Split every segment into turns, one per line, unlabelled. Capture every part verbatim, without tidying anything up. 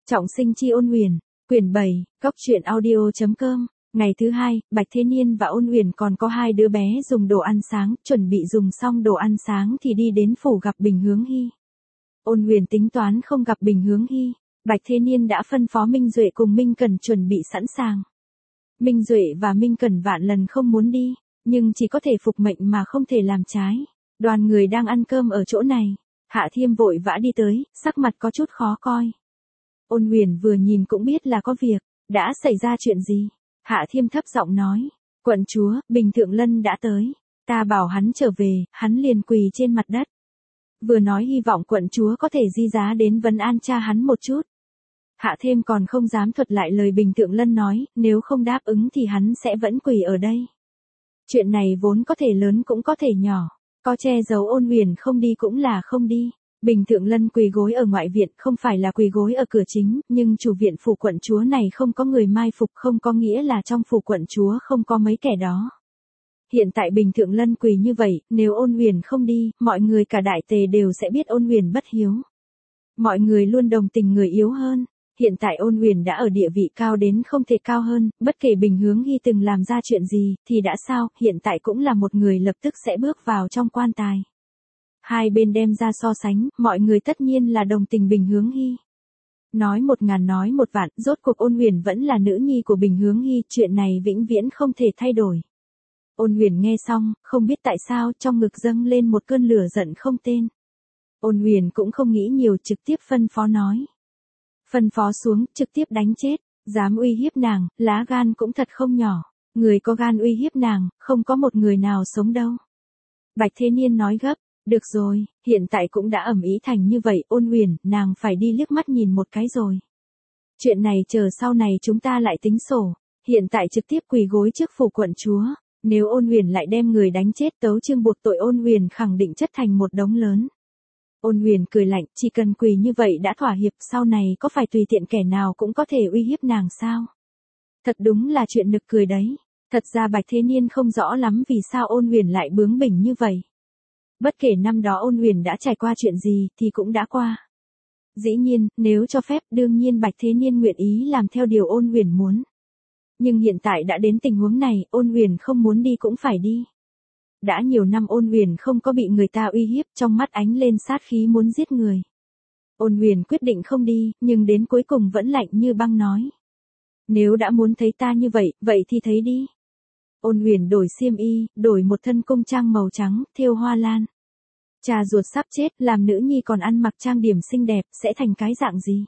Trọng sinh chi Ôn Huyền, quyển bảy, góc truyện audio chấm com. Ngày thứ hai, Bạch Thế Niên và Ôn Huyền còn có hai đứa bé dùng đồ ăn sáng, chuẩn bị dùng xong đồ ăn sáng thì đi đến phủ gặp Bình Hướng Hy. Ôn Huyền tính toán không gặp Bình Hướng Hy, Bạch Thế Niên đã phân phó Minh Duệ cùng Minh Cẩn chuẩn bị sẵn sàng. Minh Duệ và Minh Cẩn vạn lần không muốn đi, nhưng chỉ có thể phục mệnh mà không thể làm trái. Đoàn người đang ăn cơm ở chỗ này, Hạ Thiêm vội vã đi tới, sắc mặt có chút khó coi. Ôn Huyền vừa nhìn cũng biết là có việc, đã xảy ra chuyện gì? Hạ Thiêm thấp giọng nói, quận chúa, Bình Thượng Lân đã tới, ta bảo hắn trở về, hắn liền quỳ trên mặt đất. Vừa nói hy vọng quận chúa có thể di giá đến vấn an cha hắn một chút. Hạ Thiêm còn không dám thuật lại lời Bình Thượng Lân nói, nếu không đáp ứng thì hắn sẽ vẫn quỳ ở đây. Chuyện này vốn có thể lớn cũng có thể nhỏ, có che giấu Ôn Huyền không đi cũng là không đi. Bình Thượng Lân quỳ gối ở ngoại viện, không phải là quỳ gối ở cửa chính, nhưng chủ viện phủ quận chúa này không có người mai phục, không có nghĩa là trong phủ quận chúa không có mấy kẻ đó. Hiện tại Bình Thượng Lân quỳ như vậy, nếu Ôn Huyền không đi, mọi người cả đại tề đều sẽ biết Ôn Huyền bất hiếu. Mọi người luôn đồng tình người yếu hơn. Hiện tại Ôn Huyền đã ở địa vị cao đến không thể cao hơn, bất kể Bình Hướng Hy từng làm ra chuyện gì, thì đã sao, hiện tại cũng là một người lập tức sẽ bước vào trong quan tài. Hai bên đem ra so sánh, mọi người tất nhiên là đồng tình Bình Hướng Hy. Nói một ngàn nói một vạn, rốt cuộc Ôn Huyền vẫn là nữ nhi của Bình Hướng Hy, chuyện này vĩnh viễn không thể thay đổi. Ôn Huyền nghe xong, không biết tại sao trong ngực dâng lên một cơn lửa giận không tên. Ôn Huyền cũng không nghĩ nhiều, trực tiếp phân phó nói. Phân phó xuống, trực tiếp đánh chết, dám uy hiếp nàng, lá gan cũng thật không nhỏ, người có gan uy hiếp nàng, không có một người nào sống đâu. Bạch Thế Niên nói gấp, được rồi, hiện tại cũng đã ầm ĩ thành như vậy, Ôn Huyền, nàng phải đi liếc mắt nhìn một cái rồi. Chuyện này chờ sau này chúng ta lại tính sổ, hiện tại trực tiếp quỳ gối trước phủ quận chúa, nếu Ôn Huyền lại đem người đánh chết, tấu chương buộc tội Ôn Huyền khẳng định chất thành một đống lớn. Ôn Huyền cười lạnh, chỉ cần quỳ như vậy đã thỏa hiệp, sau này có phải tùy tiện kẻ nào cũng có thể uy hiếp nàng sao? Thật đúng là chuyện nực cười đấy. Thật ra Bạch Thế Niên không rõ lắm vì sao Ôn Huyền lại bướng bỉnh như vậy. Bất kể năm đó Ôn Huyền đã trải qua chuyện gì thì cũng đã qua. Dĩ nhiên, nếu cho phép đương nhiên Bạch Thế Niên nguyện ý làm theo điều Ôn Huyền muốn. Nhưng hiện tại đã đến tình huống này, Ôn Huyền không muốn đi cũng phải đi. Đã nhiều năm Ôn Huyền không có bị người ta uy hiếp, trong mắt ánh lên sát khí muốn giết người. Ôn Huyền quyết định không đi, nhưng đến cuối cùng vẫn lạnh như băng nói. Nếu đã muốn thấy ta như vậy, vậy thì thấy đi. Ôn Huyền đổi xiêm y, đổi một thân cung trang màu trắng, thêu hoa lan. Cha ruột sắp chết, làm nữ nhi còn ăn mặc trang điểm xinh đẹp, sẽ thành cái dạng gì?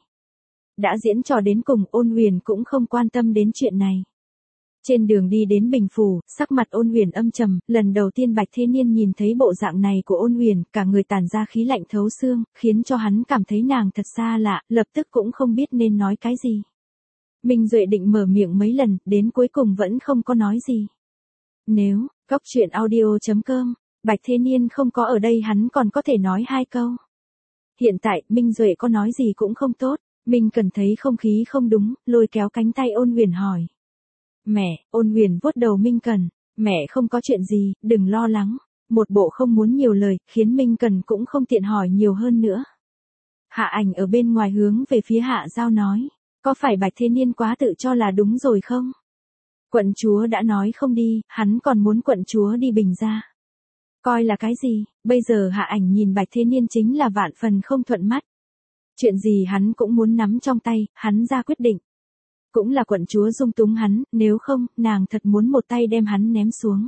Đã diễn trò đến cùng, Ôn Huyền cũng không quan tâm đến chuyện này. Trên đường đi đến Bình Phủ, sắc mặt Ôn Huyền âm trầm, lần đầu tiên Bạch Thế Niên nhìn thấy bộ dạng này của Ôn Huyền, cả người tản ra khí lạnh thấu xương, khiến cho hắn cảm thấy nàng thật xa lạ, lập tức cũng không biết nên nói cái gì. Minh Duệ định mở miệng mấy lần, đến cuối cùng vẫn không có nói gì. Nếu, góc truyện audio chấm com, Bạch Thế Niên không có ở đây hắn còn có thể nói hai câu. Hiện tại, Minh Duệ có nói gì cũng không tốt, Minh Cần thấy không khí không đúng, lôi kéo cánh tay Ôn Huyền hỏi. Mẹ, Ôn Huyền vuốt đầu Minh Cần, mẹ không có chuyện gì, đừng lo lắng. Một bộ không muốn nhiều lời, khiến Minh Cần cũng không tiện hỏi nhiều hơn nữa. Hạ Ảnh ở bên ngoài hướng về phía Hạ Giao nói, có phải Bạch Thế Niên quá tự cho là đúng rồi không? Quận chúa đã nói không đi, hắn còn muốn quận chúa đi Bình gia. Coi là cái gì, bây giờ Hạ Ảnh nhìn Bạch Thế Niên chính là vạn phần không thuận mắt. Chuyện gì hắn cũng muốn nắm trong tay, hắn ra quyết định. Cũng là quận chúa dung túng hắn, nếu không, nàng thật muốn một tay đem hắn ném xuống.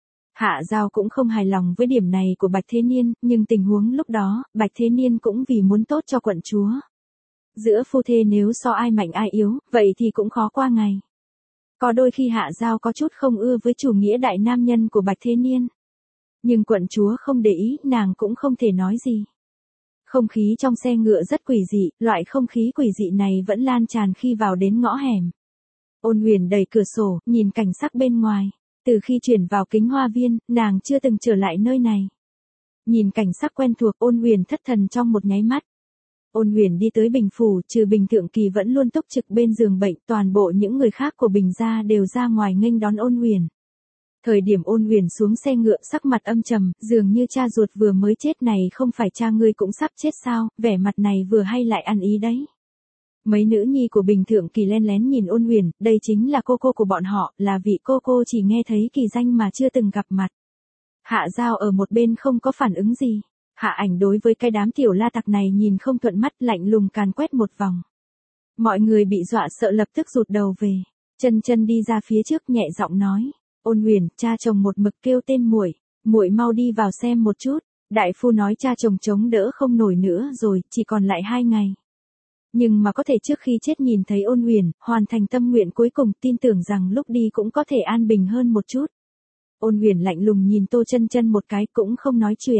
Hạ Giao cũng không hài lòng với điểm này của Bạch Thế Niên, nhưng tình huống lúc đó, Bạch Thế Niên cũng vì muốn tốt cho quận chúa. Giữa phu thê nếu so ai mạnh ai yếu, vậy thì cũng khó qua ngày. Có đôi khi Hạ Giao có chút không ưa với chủ nghĩa đại nam nhân của Bạch Thế Niên. Nhưng quận chúa không để ý, nàng cũng không thể nói gì. Không khí trong xe ngựa rất quỷ dị, loại không khí quỷ dị này vẫn lan tràn khi vào đến ngõ hẻm. Ôn Huyền đẩy cửa sổ, nhìn cảnh sắc bên ngoài. Từ khi chuyển vào Kính Hoa Viên, nàng chưa từng trở lại nơi này. Nhìn cảnh sắc quen thuộc, Ôn Huyền thất thần trong một nháy mắt. Ôn Huyền đi tới Bình Phủ, trừ Bình Thượng Kỳ vẫn luôn túc trực bên giường bệnh, toàn bộ những người khác của Bình gia đều ra ngoài nghênh đón Ôn Huyền. Thời điểm Ôn Huyền xuống xe ngựa sắc mặt âm trầm, dường như cha ruột vừa mới chết này không phải cha ngươi cũng sắp chết sao, vẻ mặt này vừa hay lại ăn ý đấy. Mấy nữ nhi của Bình Thượng Kỳ len lén nhìn Ôn Huyền, đây chính là cô cô của bọn họ, là vị cô cô chỉ nghe thấy kỳ danh mà chưa từng gặp mặt. Hạ Giao ở một bên không có phản ứng gì. Hạ Ảnh đối với cái đám tiểu la tặc này nhìn không thuận mắt, lạnh lùng càn quét một vòng. Mọi người bị dọa sợ lập tức rụt đầu về. Chân Chân đi ra phía trước nhẹ giọng nói, Ôn Huyền, cha chồng một mực kêu tên muội, muội mau đi vào xem một chút. Đại phu nói cha chồng chống đỡ không nổi nữa rồi, chỉ còn lại hai ngày. Nhưng mà có thể trước khi chết nhìn thấy Ôn Huyền, hoàn thành tâm nguyện cuối cùng, tin tưởng rằng lúc đi cũng có thể an bình hơn một chút. Ôn Huyền lạnh lùng nhìn Tô Chân Chân một cái cũng không nói chuyện.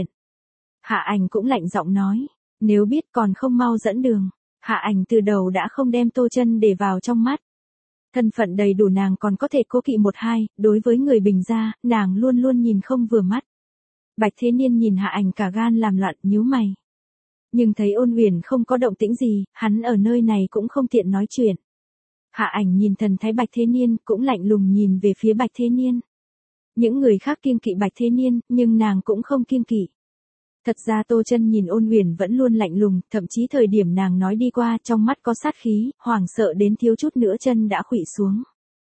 Hạ Ảnh cũng lạnh giọng nói, nếu biết còn không mau dẫn đường. Hạ Ảnh từ đầu đã không đem Tô Chân để vào trong mắt. Thân phận đầy đủ nàng còn có thể cố kỵ một hai, đối với người Bình gia, nàng luôn luôn nhìn không vừa mắt. Bạch Thế Niên nhìn Hạ Ảnh cả gan làm loạn, nhíu mày. Nhưng thấy Ôn Huyền không có động tĩnh gì, hắn ở nơi này cũng không tiện nói chuyện. Hạ Ảnh nhìn thần thái Bạch Thế Niên, cũng lạnh lùng nhìn về phía Bạch Thế Niên. Những người khác kiêng kỵ Bạch Thế Niên, nhưng nàng cũng không kiêng kỵ. Thật ra Tô Chân nhìn Ôn Huyền vẫn luôn lạnh lùng, thậm chí thời điểm nàng nói đi qua trong mắt có sát khí, hoảng sợ đến thiếu chút nữa chân đã khuỵu xuống.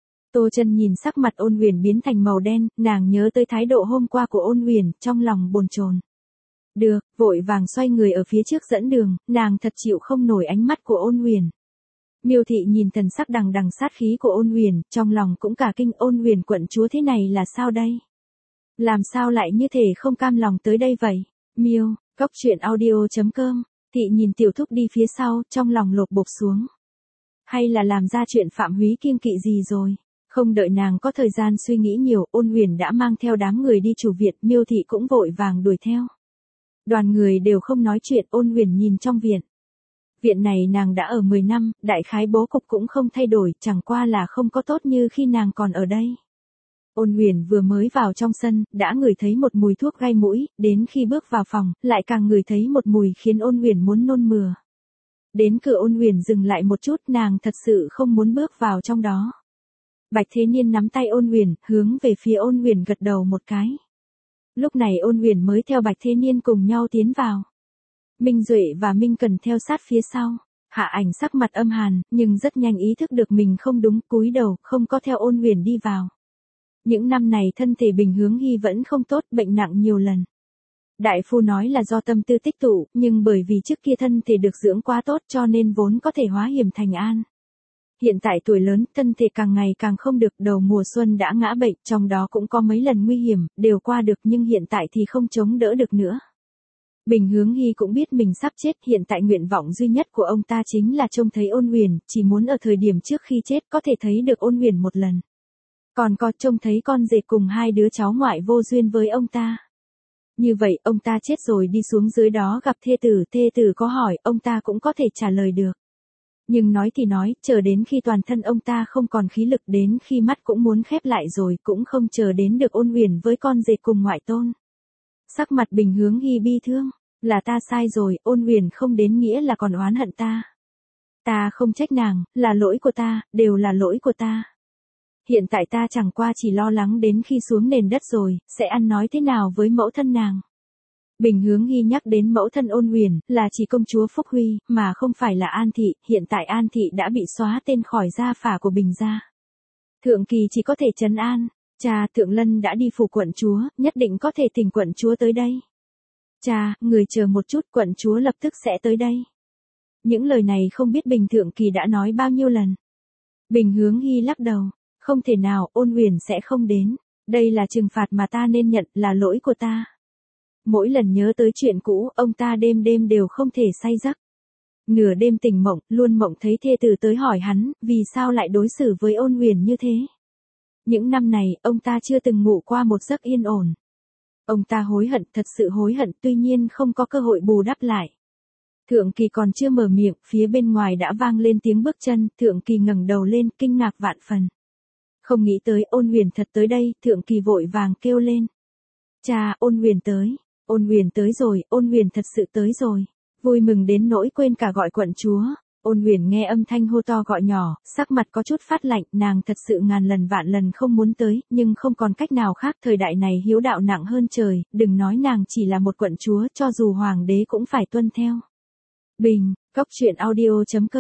Tô Chân nhìn sắc mặt Ôn Huyền biến thành màu đen, nàng nhớ tới thái độ hôm qua của Ôn Huyền, trong lòng bồn chồn. Được, vội vàng xoay người ở phía trước dẫn đường, nàng thật chịu không nổi ánh mắt của Ôn Huyền. Miêu Thị nhìn thần sắc đằng đằng sát khí của Ôn Huyền, trong lòng cũng cả kinh, Ôn Huyền quận chúa thế này là sao đây? Làm sao lại như thể không cam lòng tới đây vậy? Miêu, Cốc Truyện Audio chấm com, Thị nhìn tiểu thúc đi phía sau, trong lòng lột bột xuống. Hay là làm ra chuyện phạm húy kiêng kỵ gì rồi? Không đợi nàng có thời gian suy nghĩ nhiều, Ôn Huyền đã mang theo đám người đi chủ viện, Miêu Thị cũng vội vàng đuổi theo. Đoàn người đều không nói chuyện, Ôn Huyền nhìn trong viện. Viện này nàng đã ở mười năm, đại khái bố cục cũng không thay đổi, chẳng qua là không có tốt như khi nàng còn ở đây. Ôn Huyền vừa mới vào trong sân, đã ngửi thấy một mùi thuốc gai mũi, đến khi bước vào phòng, lại càng ngửi thấy một mùi khiến Ôn Huyền muốn nôn mửa. Đến cửa Ôn Huyền dừng lại một chút, nàng thật sự không muốn bước vào trong đó. Bạch Thế Niên nắm tay Ôn Huyền, hướng về phía Ôn Huyền gật đầu một cái. Lúc này Ôn Huyền mới theo Bạch Thế Niên cùng nhau tiến vào. Minh Duệ và Minh Cần theo sát phía sau. Hạ Ảnh sắc mặt âm hàn, nhưng rất nhanh ý thức được mình không đúng, cúi đầu, không có theo Ôn Huyền đi vào. Những năm này thân thể Bình Hướng Hy vẫn không tốt, bệnh nặng nhiều lần. Đại phu nói là do tâm tư tích tụ, nhưng bởi vì trước kia thân thể được dưỡng quá tốt cho nên vốn có thể hóa hiểm thành an. Hiện tại tuổi lớn, thân thể càng ngày càng không được, đầu mùa xuân đã ngã bệnh, trong đó cũng có mấy lần nguy hiểm, đều qua được nhưng hiện tại thì không chống đỡ được nữa. Bình Hướng Hy cũng biết mình sắp chết, hiện tại nguyện vọng duy nhất của ông ta chính là trông thấy Ôn Huyền, chỉ muốn ở thời điểm trước khi chết có thể thấy được Ôn Huyền một lần. Còn có trông thấy con rể cùng hai đứa cháu ngoại vô duyên với ông ta. Như vậy, ông ta chết rồi đi xuống dưới đó gặp thê tử, thê tử có hỏi, ông ta cũng có thể trả lời được. Nhưng nói thì nói, chờ đến khi toàn thân ông ta không còn khí lực, đến khi mắt cũng muốn khép lại rồi, cũng không chờ đến được Ôn Huyền với con rể cùng ngoại tôn. Sắc mặt Bình Hướng Hy bi thương, là ta sai rồi, Ôn Huyền không đến nghĩa là còn oán hận ta. Ta không trách nàng, là lỗi của ta, đều là lỗi của ta. Hiện tại ta chẳng qua chỉ lo lắng đến khi xuống nền đất rồi, sẽ ăn nói thế nào với mẫu thân nàng. Bình Hướng Hy nhắc đến mẫu thân Ôn Huyền, là chỉ công chúa Phúc Huy, mà không phải là An Thị, hiện tại An Thị đã bị xóa tên khỏi gia phả của Bình gia. Thượng Kỳ chỉ có thể trấn an, cha, Thượng Lân đã đi phủ quận chúa, nhất định có thể thỉnh quận chúa tới đây. Cha, người chờ một chút, quận chúa lập tức sẽ tới đây. Những lời này không biết Bình Thượng Kỳ đã nói bao nhiêu lần. Bình Hướng Hy lắc đầu, không thể nào, Ôn Huyền sẽ không đến, đây là trừng phạt mà ta nên nhận, là lỗi của ta. Mỗi lần nhớ tới chuyện cũ, ông ta đêm đêm đều không thể say giấc. Nửa đêm tỉnh mộng, luôn mộng thấy thê tử tới hỏi hắn, vì sao lại đối xử với Ôn Huyền như thế. Những năm này, ông ta chưa từng ngủ qua một giấc yên ổn. Ông ta hối hận, thật sự hối hận, tuy nhiên không có cơ hội bù đắp lại. Thượng Kỳ còn chưa mở miệng, phía bên ngoài đã vang lên tiếng bước chân, Thượng Kỳ ngẩng đầu lên, kinh ngạc vạn phần. Không nghĩ tới Ôn Huyền thật tới đây, Thượng Kỳ vội vàng kêu lên. Cha, Ôn Huyền tới, Ôn Huyền tới rồi, Ôn Huyền thật sự tới rồi. Vui mừng đến nỗi quên cả gọi quận chúa. Ôn Huyền nghe âm thanh hô to gọi nhỏ, sắc mặt có chút phát lạnh, nàng thật sự ngàn lần vạn lần không muốn tới, nhưng không còn cách nào khác, thời đại này hiếu đạo nặng hơn trời, đừng nói nàng chỉ là một quận chúa, cho dù hoàng đế cũng phải tuân theo. Bình, Cốc Truyện Audio chấm com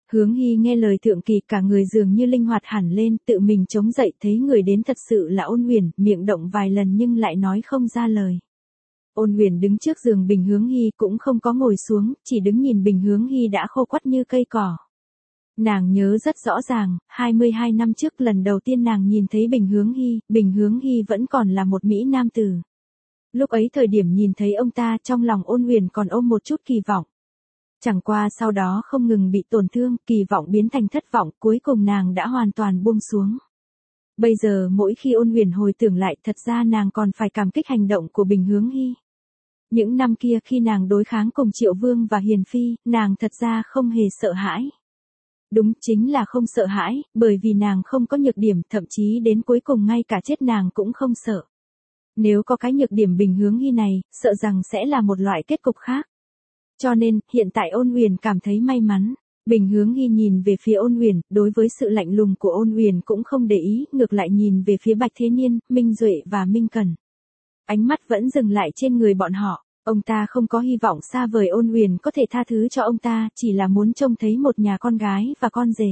Hướng Hy nghe lời Thượng Kỳ cả người dường như linh hoạt hẳn lên, tự mình chống dậy thấy người đến thật sự là Ôn Huyền, miệng động vài lần nhưng lại nói không ra lời. Ôn Huyền đứng trước giường Bình Hướng Hy cũng không có ngồi xuống, chỉ đứng nhìn Bình Hướng Hy đã khô quắt như cây cỏ. Nàng nhớ rất rõ ràng, hai mươi hai năm trước lần đầu tiên nàng nhìn thấy Bình Hướng Hy, Bình Hướng Hy vẫn còn là một mỹ nam tử. Lúc ấy thời điểm nhìn thấy ông ta trong lòng Ôn Huyền còn ôm một chút kỳ vọng. Chẳng qua sau đó không ngừng bị tổn thương, kỳ vọng biến thành thất vọng, cuối cùng nàng đã hoàn toàn buông xuống. Bây giờ mỗi khi Ôn Huyền hồi tưởng lại thật ra nàng còn phải cảm kích hành động của Bình Hướng Hy. Những năm kia khi nàng đối kháng cùng Triệu Vương và Hiền Phi, nàng thật ra không hề sợ hãi. Đúng chính là không sợ hãi, bởi vì nàng không có nhược điểm, thậm chí đến cuối cùng ngay cả chết nàng cũng không sợ. Nếu có cái nhược điểm Bình Hướng Hy này, sợ rằng sẽ là một loại kết cục khác. Cho nên, hiện tại Ôn Huyền cảm thấy may mắn. Bình Hướng Hy nhìn về phía Ôn Huyền, đối với sự lạnh lùng của Ôn Huyền cũng không để ý, ngược lại nhìn về phía Bạch Thế Niên, Minh Duệ và Minh Cần. Ánh mắt vẫn dừng lại trên người bọn họ, ông ta không có hy vọng xa vời Ôn Huyền có thể tha thứ cho ông ta, chỉ là muốn trông thấy một nhà con gái và con rể.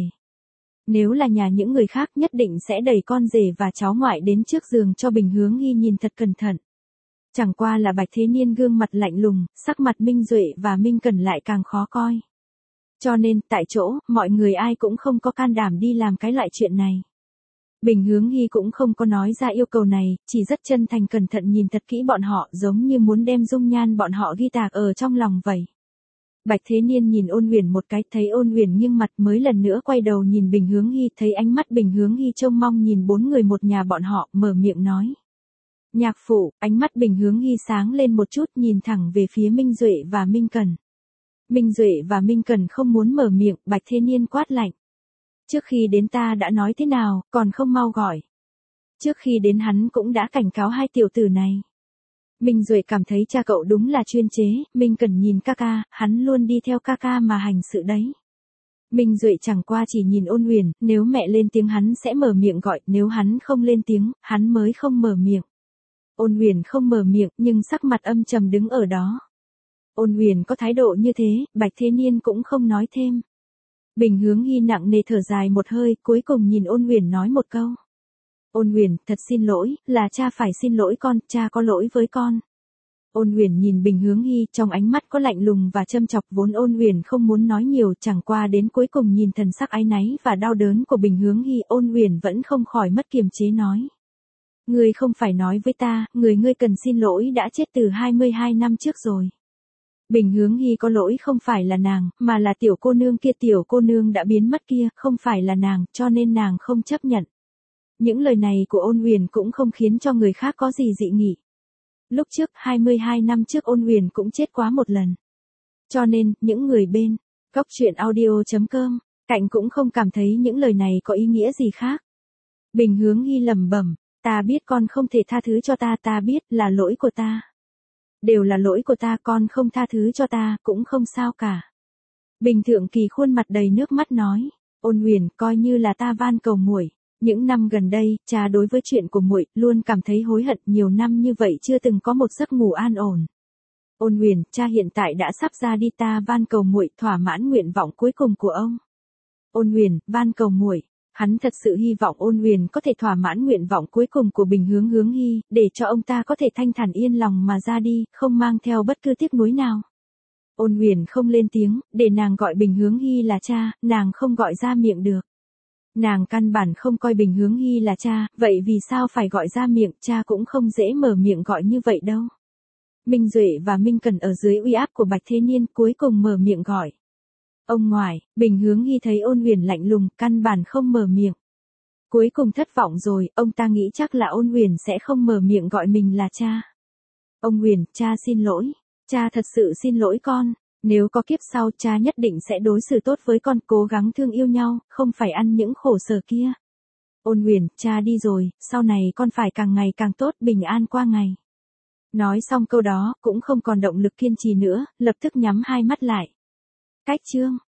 Nếu là nhà những người khác nhất định sẽ đẩy con rể và cháu ngoại đến trước giường cho Bình Hướng Hy nhìn thật cẩn thận. Chẳng qua là Bạch Thế Niên gương mặt lạnh lùng, sắc mặt Minh Duệ và Minh Cần lại càng khó coi. Cho nên, tại chỗ, mọi người ai cũng không có can đảm đi làm cái loại chuyện này. Bình Hướng Hy cũng không có nói ra yêu cầu này, chỉ rất chân thành cẩn thận nhìn thật kỹ bọn họ giống như muốn đem dung nhan bọn họ ghi tạc ở trong lòng vậy. Bạch Thế Niên nhìn Ôn Huyền một cái, thấy Ôn Huyền nghiêng mặt mới lần nữa quay đầu nhìn Bình Hướng Hy, thấy ánh mắt Bình Hướng Hy trông mong nhìn bốn người một nhà bọn họ, mở miệng nói. Nhạc phụ, ánh mắt Bình Hướng Hy sáng lên một chút nhìn thẳng về phía Minh Duệ và Minh Cần. Minh Duệ và Minh Cần không muốn mở miệng, Bạch Thế Niên quát lạnh. Trước khi đến ta đã nói thế nào, còn không mau gọi. Trước khi đến hắn cũng đã cảnh cáo hai tiểu tử này. Minh Duệ cảm thấy cha cậu đúng là chuyên chế, Minh Cần nhìn ca ca, hắn luôn đi theo ca ca mà hành sự đấy. Minh Duệ chẳng qua chỉ nhìn Ôn Huyền, nếu mẹ lên tiếng hắn sẽ mở miệng gọi, nếu hắn không lên tiếng, hắn mới không mở miệng. Ôn Huyền không mở miệng, nhưng sắc mặt âm trầm đứng ở đó. Ôn Huyền có thái độ như thế, Bạch Thế Niên cũng không nói thêm. Bình Hướng Hy nặng nề thở dài một hơi, cuối cùng nhìn Ôn Huyền nói một câu. Ôn Huyền, thật xin lỗi, là cha phải xin lỗi con, cha có lỗi với con. Ôn Huyền nhìn Bình Hướng Hy, trong ánh mắt có lạnh lùng và châm chọc, vốn Ôn Huyền không muốn nói nhiều, chẳng qua đến cuối cùng nhìn thần sắc áy náy và đau đớn của Bình Hướng Hy, Ôn Huyền vẫn không khỏi mất kiềm chế nói. Ngươi không phải nói với ta, người ngươi cần xin lỗi đã chết từ hai mươi hai năm trước rồi. Bình Hướng Hy có lỗi không phải là nàng, mà là tiểu cô nương kia, tiểu cô nương đã biến mất kia, không phải là nàng, cho nên nàng không chấp nhận. Những lời này của Ôn Huyền cũng không khiến cho người khác có gì dị nghị. Lúc trước, hai mươi hai năm trước Ôn Huyền cũng chết quá một lần. Cho nên, những người bên, góc truyện audio chấm com, cạnh cũng không cảm thấy những lời này có ý nghĩa gì khác. Bình Hướng Hy lẩm bẩm, ta biết con không thể tha thứ cho ta, ta biết là lỗi của ta. Đều là lỗi của ta, con không tha thứ cho ta, cũng không sao cả. Bình Thượng Kỳ khuôn mặt đầy nước mắt nói, Ôn Huyền, coi như là ta van cầu muội. Những năm gần đây, cha đối với chuyện của muội luôn cảm thấy hối hận, nhiều năm như vậy chưa từng có một giấc ngủ an ổn. Ôn Huyền, cha hiện tại đã sắp ra đi, ta van cầu muội thỏa mãn nguyện vọng cuối cùng của ông. Ôn Huyền, van cầu muội. Hắn thật sự hy vọng Ôn Huyền có thể thỏa mãn nguyện vọng cuối cùng của Bình Hướng Hướng Hy, để cho ông ta có thể thanh thản yên lòng mà ra đi, không mang theo bất cứ tiếc nuối nào. Ôn Huyền không lên tiếng, để nàng gọi Bình Hướng Hy là cha, nàng không gọi ra miệng được. Nàng căn bản không coi Bình Hướng Hy là cha, vậy vì sao phải gọi ra miệng, cha cũng không dễ mở miệng gọi như vậy đâu. Minh Duệ và Minh Cần ở dưới uy áp của Bạch Thế Niên cuối cùng mở miệng gọi. Ông ngoại, Bình Hướng Hy thấy Ôn Huyền lạnh lùng, căn bản không mở miệng. Cuối cùng thất vọng rồi, ông ta nghĩ chắc là Ôn Huyền sẽ không mở miệng gọi mình là cha. Ông Huyền, cha xin lỗi, cha thật sự xin lỗi con. Nếu có kiếp sau, cha nhất định sẽ đối xử tốt với con, cố gắng thương yêu nhau, không phải ăn những khổ sở kia. Ôn Huyền, cha đi rồi, sau này con phải càng ngày càng tốt, bình an qua ngày. Nói xong câu đó, cũng không còn động lực kiên trì nữa, lập tức nhắm hai mắt lại. Cách chương